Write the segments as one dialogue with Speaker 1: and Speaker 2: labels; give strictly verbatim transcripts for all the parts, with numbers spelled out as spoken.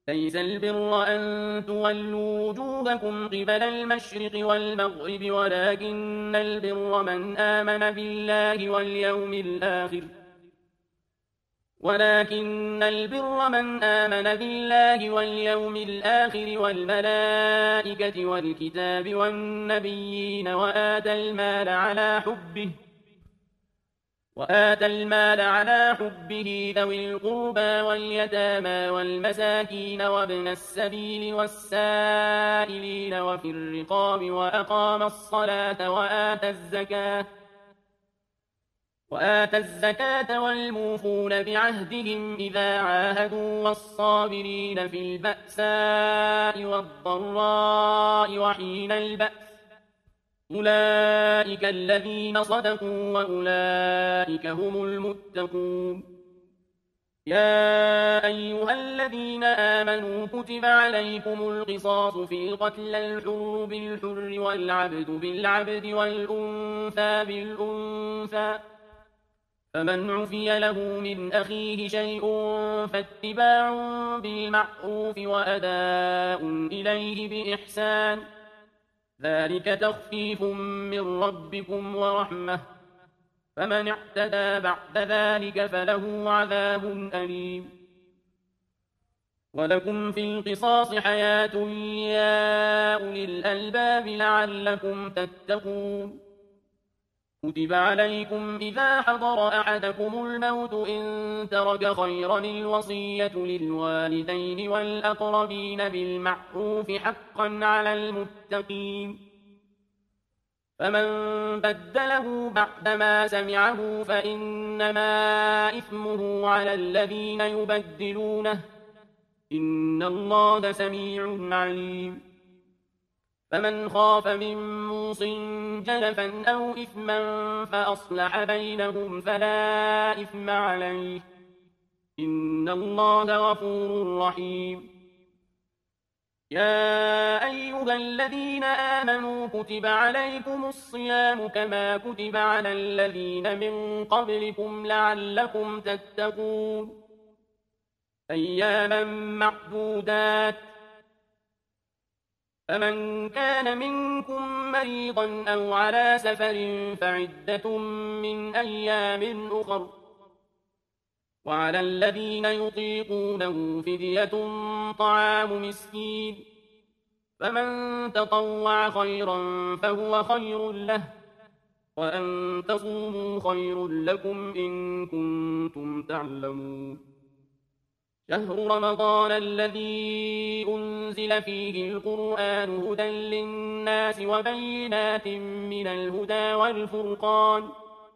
Speaker 1: ليس البر أن تولوا وجوهكم قبل المشرق والمغرب ولكن البر من آمن بالله واليوم الآخر ولكن البر من آمن بالله واليوم الآخر والملائكة والكتاب والنبيين وآتى المال على حبه وآتى المال على حبه ذوي القربى واليتامى والمساكين وابن السبيل والسائلين وفي الرقاب وأقام الصلاة وآتى الزكاة وآتى الزكاة والموفون بعهدهم إذا عاهدوا والصابرين في البأساء والضراء وحين البأس أولئك الذين صدقوا وأولئك هم المتقون يا أيها الذين آمنوا كتب عليكم القصاص في القتل الحر بالحر والعبد بالعبد والأنثى بالأنثى فمن عفي له من أخيه شيء فاتباع بالمعروف وأداء إليه بإحسان ذلك تخفيف من ربكم ورحمة فمن اعتدى بعد ذلك فله عذاب أليم ولكم في القصاص حياة يا أولي الألباب لعلكم تتقون كتب عليكم إذا حضر أحدكم الموت إن ترك خيرا الوصية للوالدين والأقربين بالمعروف حقا على المتقين فمن بدله بعدما سمعه فإنما إثمه على الذين يبدلونه إن الله سميع عليم فمن خاف من موص جنفا أو إثما فأصلح بينهم فلا إثم عليه إن الله غفور رحيم يا أيها الذين آمنوا كتب عليكم الصيام كما كتب على الذين من قبلكم لعلكم تتقون أياما معدودات فمن كان منكم مريضا أو على سفر فعدة من أيام أخر وعلى الذين يطيقونه فدية طعام مسكين فمن تطوع خيرا فهو خير له وأن تصوموا خير لكم إن كنتم تعلمون شهر رمضان الذي أنزل فيه القرآن هدى للناس وبينات من الهدى والفرقان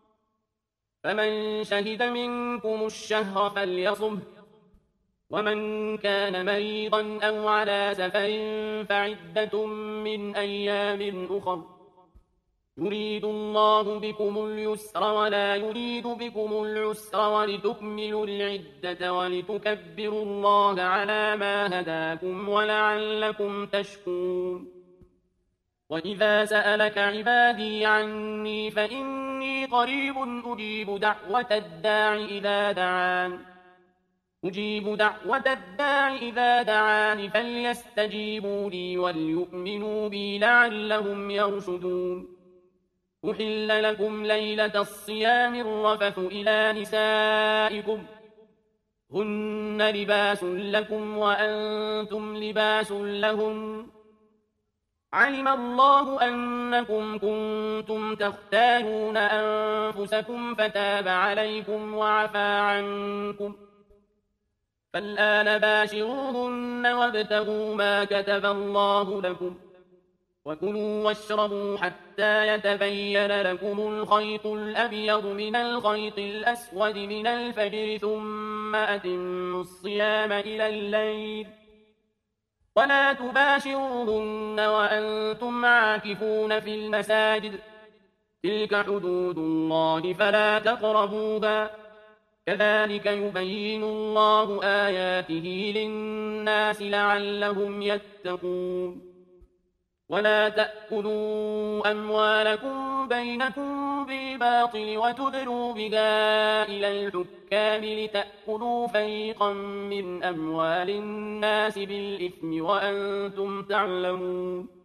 Speaker 1: فمن شهد منكم الشهر فليصمه ومن كان مريضا أو على سفر فعدة من أيام أخر يريد الله بكم اليسر ولا يريد بكم العسر ولتكملوا العدة ولتكبروا الله على ما هداكم ولعلكم تشكرون وإذا سألك عبادي عني فإني قريب أجيب دعوة الداع إذا دعان أجيب دعوة الداع إذا دعان فليستجيبوا لي وليؤمنوا بي لعلهم يرشدون أحل لكم ليلة الصيام الرفث إلى نسائكم هن لباس لكم وأنتم لباس لهن علم الله أنكم كنتم تختارون أنفسكم فتاب عليكم وعفى عنكم فالآن باشروهن وابتغوا ما كتب الله لكم وكلوا واشربوا حتى يتبين لكم الخيط الأبيض من الخيط الأسود من الفجر ثم أتموا الصيام إلى الليل ولا تباشروهن وأنتم عاكفون في المساجد تلك حدود الله فلا تقربوها كذلك يبين الله آياته للناس لعلهم يتقون ولا تأكلوا أموالكم بينكم بالباطل وتدلوا بها إلى الحكام لتأكلوا فريقا من أموال الناس بالإثم وأنتم تعلمون